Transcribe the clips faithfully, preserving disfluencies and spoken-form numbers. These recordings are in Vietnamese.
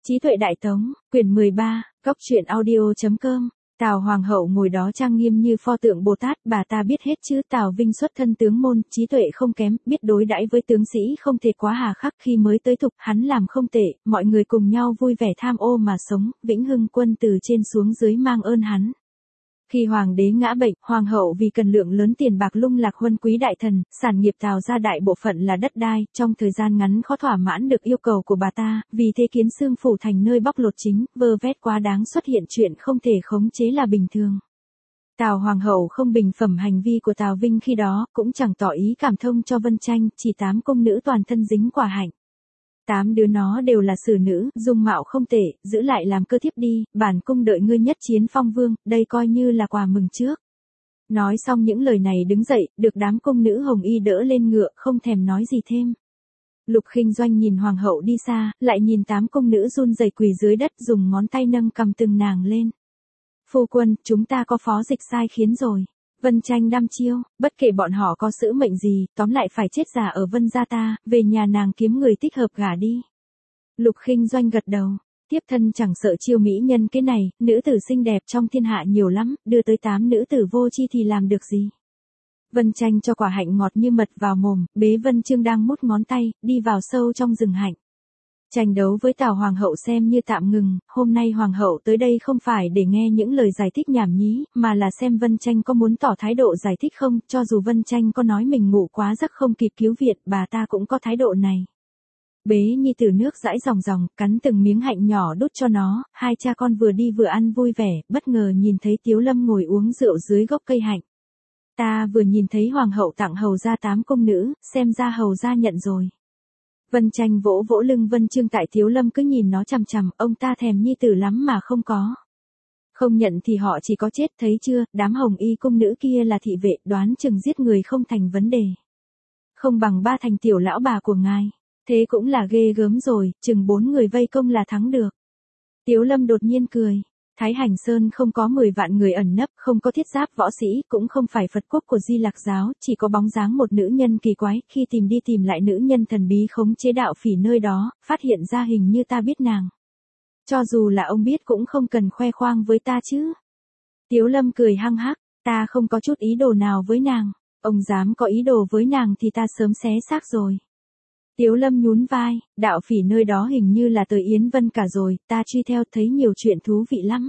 Trí tuệ đại tống, quyển mười ba, góc truyện audio.com. Tào Hoàng hậu ngồi đó trang nghiêm như pho tượng Bồ Tát, bà ta biết hết chứ. Tào Vinh xuất thân tướng môn, trí tuệ không kém, biết đối đãi với tướng sĩ không thể quá hà khắc. Khi mới tới thục, hắn làm không tệ, mọi người cùng nhau vui vẻ tham ô mà sống. Vĩnh Hưng quân từ trên xuống dưới mang ơn hắn. Khi hoàng đế ngã bệnh, hoàng hậu vì cần lượng lớn tiền bạc lung lạc huân quý đại thần, sản nghiệp Tào ra đại bộ phận là đất đai, trong thời gian ngắn khó thỏa mãn được yêu cầu của bà ta, vì thế Kiến Xương phủ thành nơi bóc lột chính, vơ vét quá đáng xuất hiện chuyện không thể khống chế là bình thường. Tào hoàng hậu không bình phẩm hành vi của Tào Vinh khi đó, cũng chẳng tỏ ý cảm thông cho Vân Tranh, chỉ tám công nữ toàn thân dính quả hạnh. Tám đứa nó đều là xử nữ, dung mạo không tệ, giữ lại làm cơ thiếp đi, bản cung đợi ngươi nhất chiến phong vương, đây coi như là quà mừng trước. Nói xong những lời này đứng dậy, được đám công nữ hồng y đỡ lên ngựa, không thèm nói gì thêm. Lục Khinh Doanh nhìn hoàng hậu đi xa, lại nhìn tám công nữ run rẩy quỳ dưới đất, dùng ngón tay nâng cầm từng nàng lên. Phu quân, chúng ta có phó dịch sai khiến rồi. Vân Tranh đăm chiêu, bất kể bọn họ có giữ mệnh gì, tóm lại phải chết già ở Vân gia ta, về nhà nàng kiếm người thích hợp gả đi. Lục Khinh Doanh gật đầu, tiếp thân chẳng sợ chiêu mỹ nhân cái này, nữ tử xinh đẹp trong thiên hạ nhiều lắm, đưa tới tám nữ tử vô chi thì làm được gì. Vân Tranh cho quả hạnh ngọt như mật vào mồm, bế Vân Trương đang mút ngón tay, đi vào sâu trong rừng hạnh. Tranh đấu với Tào Hoàng hậu xem như tạm ngừng, hôm nay Hoàng hậu tới đây không phải để nghe những lời giải thích nhảm nhí, mà là xem Vân Tranh có muốn tỏ thái độ giải thích không, cho dù Vân Tranh có nói mình ngủ quá giấc không kịp cứu viện, bà ta cũng có thái độ này. Bế nhi tử nước dãi ròng ròng, cắn từng miếng hạnh nhỏ đút cho nó, hai cha con vừa đi vừa ăn vui vẻ, bất ngờ nhìn thấy Tiếu Lâm ngồi uống rượu dưới gốc cây hạnh. Ta vừa nhìn thấy Hoàng hậu tặng hầu ra tám công nữ, xem ra hầu ra nhận rồi. Vân Tranh vỗ vỗ lưng Vân Trương, tại Tiếu Lâm cứ nhìn nó chằm chằm, ông ta thèm nhi tử lắm mà không có. Không nhận thì họ chỉ có chết, thấy chưa, đám hồng y cung nữ kia là thị vệ, đoán chừng giết người không thành vấn đề. Không bằng ba thành tiểu lão bà của ngài, thế cũng là ghê gớm rồi, chừng bốn người vây công là thắng được. Tiếu Lâm đột nhiên cười. Thái Hành Sơn không có mười vạn người ẩn nấp, không có thiết giáp võ sĩ, cũng không phải Phật quốc của Di Lạc giáo, chỉ có bóng dáng một nữ nhân kỳ quái, khi tìm đi tìm lại nữ nhân thần bí khống chế đạo phỉ nơi đó, phát hiện ra hình như ta biết nàng. Cho dù là ông biết cũng không cần khoe khoang với ta chứ. Tiếu Lâm cười hăng hắc, ta không có chút ý đồ nào với nàng, ông dám có ý đồ với nàng thì ta sớm xé xác rồi. Tiếu Lâm nhún vai, đạo phỉ nơi đó hình như là tới Yến Vân cả rồi, ta truy theo thấy nhiều chuyện thú vị lắm.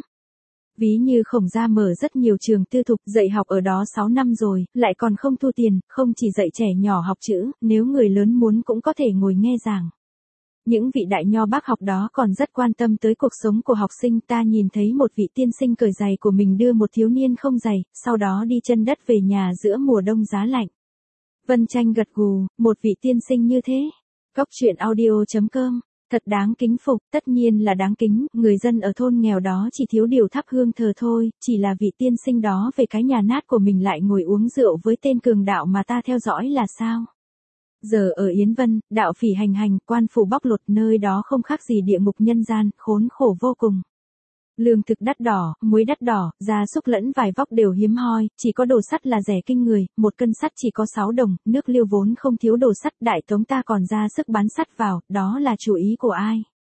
Ví như Khổng gia mở rất nhiều trường tư thục, dạy học ở đó sáu năm rồi, lại còn không thu tiền, không chỉ dạy trẻ nhỏ học chữ, nếu người lớn muốn cũng có thể ngồi nghe giảng. Những vị đại nho bác học đó còn rất quan tâm tới cuộc sống của học sinh, ta nhìn thấy một vị tiên sinh cởi giày của mình đưa một thiếu niên không giày, sau đó đi chân đất về nhà giữa mùa đông giá lạnh. Vân Tranh gật gù, một vị tiên sinh như thế. Góc truyện audio.com, thật đáng kính phục, tất nhiên là đáng kính, người dân ở thôn nghèo đó chỉ thiếu điều thắp hương thờ thôi, chỉ là vị tiên sinh đó về cái nhà nát của mình lại ngồi uống rượu với tên cường đạo mà ta theo dõi là sao? Giờ ở Yến Vân, đạo phỉ hành hành, quan phủ bóc lột, nơi đó không khác gì địa ngục nhân gian, khốn khổ vô cùng. Lương thực đắt đỏ, muối đắt đỏ, gia súc lẫn vải vóc đều hiếm hoi, chỉ có đồ sắt là rẻ kinh người, một cân sắt chỉ có sáu đồng, nước Liêu vốn không thiếu đồ sắt, Đại Tống ta còn ra sức bán sắt vào, đó là chủ ý của ai?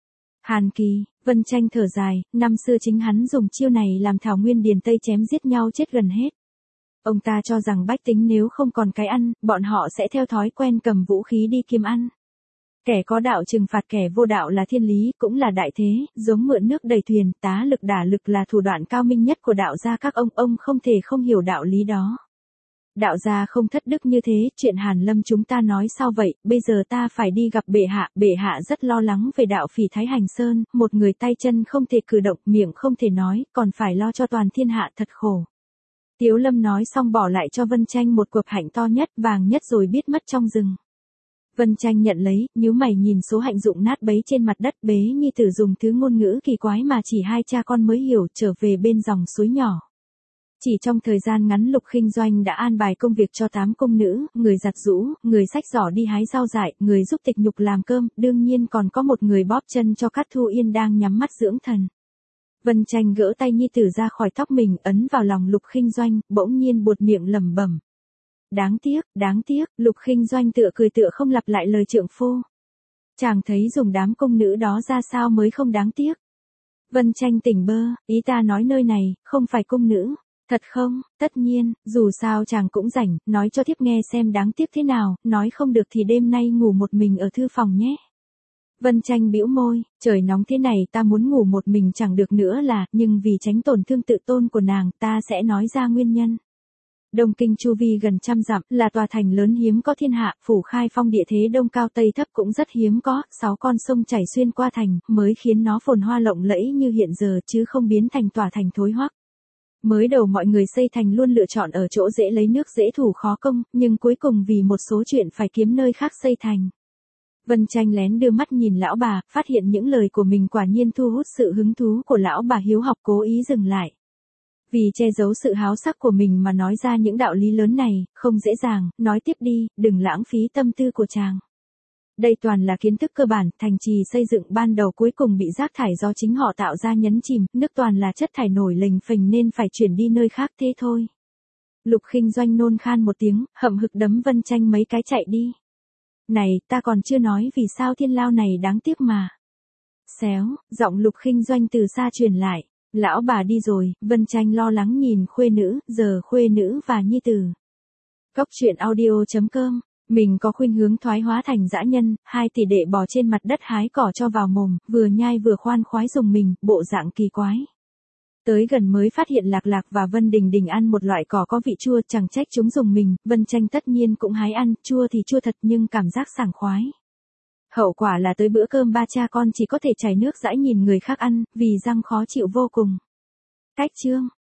Hàn Kỳ. Vân Tranh thở dài, năm xưa chính hắn dùng chiêu này làm Thảo Nguyên Điền Tây chém giết nhau chết gần hết. Ông ta cho rằng bách tính nếu không còn cái ăn, bọn họ sẽ theo thói quen cầm vũ khí đi kiếm ăn. Kẻ có đạo trừng phạt kẻ vô đạo là thiên lý, cũng là đại thế, giống mượn nước đầy thuyền, tá lực đả lực là thủ đoạn cao minh nhất của đạo gia các ông, ông không thể không hiểu đạo lý đó. Đạo gia không thất đức như thế, chuyện Hàn Lâm chúng ta nói sao vậy, bây giờ ta phải đi gặp bệ hạ, bệ hạ rất lo lắng về đạo phỉ Thái Hành Sơn, một người tay chân không thể cử động, miệng không thể nói, còn phải lo cho toàn thiên hạ, thật khổ. Tiếu Lâm nói xong bỏ lại cho Vân Tranh một cuộn hạnh to nhất, vàng nhất rồi biết mất trong rừng. Vân Tranh nhận lấy, nhíu mày nhìn số hạnh dụng nát bấy trên mặt đất, bế nhi tử dùng thứ ngôn ngữ kỳ quái mà chỉ hai cha con mới hiểu, trở về bên dòng suối nhỏ. Chỉ trong thời gian ngắn Lục Khinh Doanh đã an bài công việc cho tám công nữ, người giặt giũ, người xách giỏ đi hái rau dại, người giúp Tịch Nhục làm cơm, đương nhiên còn có một người bóp chân cho Cát Thu Yên đang nhắm mắt dưỡng thần. Vân Tranh gỡ tay nhi tử ra khỏi tóc mình, ấn vào lòng Lục Khinh Doanh, bỗng nhiên buột miệng lẩm bẩm. Đáng tiếc, đáng tiếc, Lục Khinh Doanh tựa cười tựa không lặp lại lời trượng phu. Chàng thấy dùng đám cung nữ đó ra sao mới không đáng tiếc. Vân Tranh tỉnh bơ, ý ta nói nơi này, không phải cung nữ. Thật không, tất nhiên, dù sao chàng cũng rảnh, nói cho thiếp nghe xem đáng tiếc thế nào, nói không được thì đêm nay ngủ một mình ở thư phòng nhé. Vân Tranh bĩu môi, trời nóng thế này ta muốn ngủ một mình chẳng được nữa là, nhưng vì tránh tổn thương tự tôn của nàng, ta sẽ nói ra nguyên nhân. Đông Kinh chu vi gần trăm dặm, là tòa thành lớn hiếm có thiên hạ, phủ khai phong địa thế đông cao tây thấp cũng rất hiếm có, sáu con sông chảy xuyên qua thành, mới khiến nó phồn hoa lộng lẫy như hiện giờ chứ không biến thành tòa thành thối hoắc. Mới đầu mọi người xây thành luôn lựa chọn ở chỗ dễ lấy nước dễ thủ khó công, nhưng cuối cùng vì một số chuyện phải kiếm nơi khác xây thành. Vân Tranh lén đưa mắt nhìn lão bà, phát hiện những lời của mình quả nhiên thu hút sự hứng thú của lão bà hiếu học cố ý dừng lại. Vì che giấu sự háo sắc của mình mà nói ra những đạo lý lớn này, không dễ dàng, nói tiếp đi, đừng lãng phí tâm tư của chàng. Đây toàn là kiến thức cơ bản, thành trì xây dựng ban đầu cuối cùng bị rác thải do chính họ tạo ra nhấn chìm, nước toàn là chất thải nổi lềnh phềnh nên phải chuyển đi nơi khác thế thôi. Lục Khinh Doanh nôn khan một tiếng, hậm hực đấm Vân Tranh mấy cái chạy đi. Này, ta còn chưa nói vì sao thiên lao này đáng tiếc mà. Xéo, giọng Lục Khinh Doanh từ xa truyền lại. Lão bà đi rồi, Vân Tranh lo lắng nhìn khuê nữ, giờ khuê nữ và nhi tử. Cốc truyện audio chấm com, mình có khuynh hướng thoái hóa thành dã nhân, hai tỷ đệ bò trên mặt đất hái cỏ cho vào mồm, vừa nhai vừa khoan khoái dùng mình, bộ dạng kỳ quái. Tới gần mới phát hiện Lạc Lạc và Vân Đình Đình ăn một loại cỏ có vị chua, chẳng trách chúng dùng mình, Vân Tranh tất nhiên cũng hái ăn, chua thì chua thật nhưng cảm giác sảng khoái. Hậu quả là tới bữa cơm ba cha con chỉ có thể chảy nước dãi nhìn người khác ăn, vì răng khó chịu vô cùng. Cách chương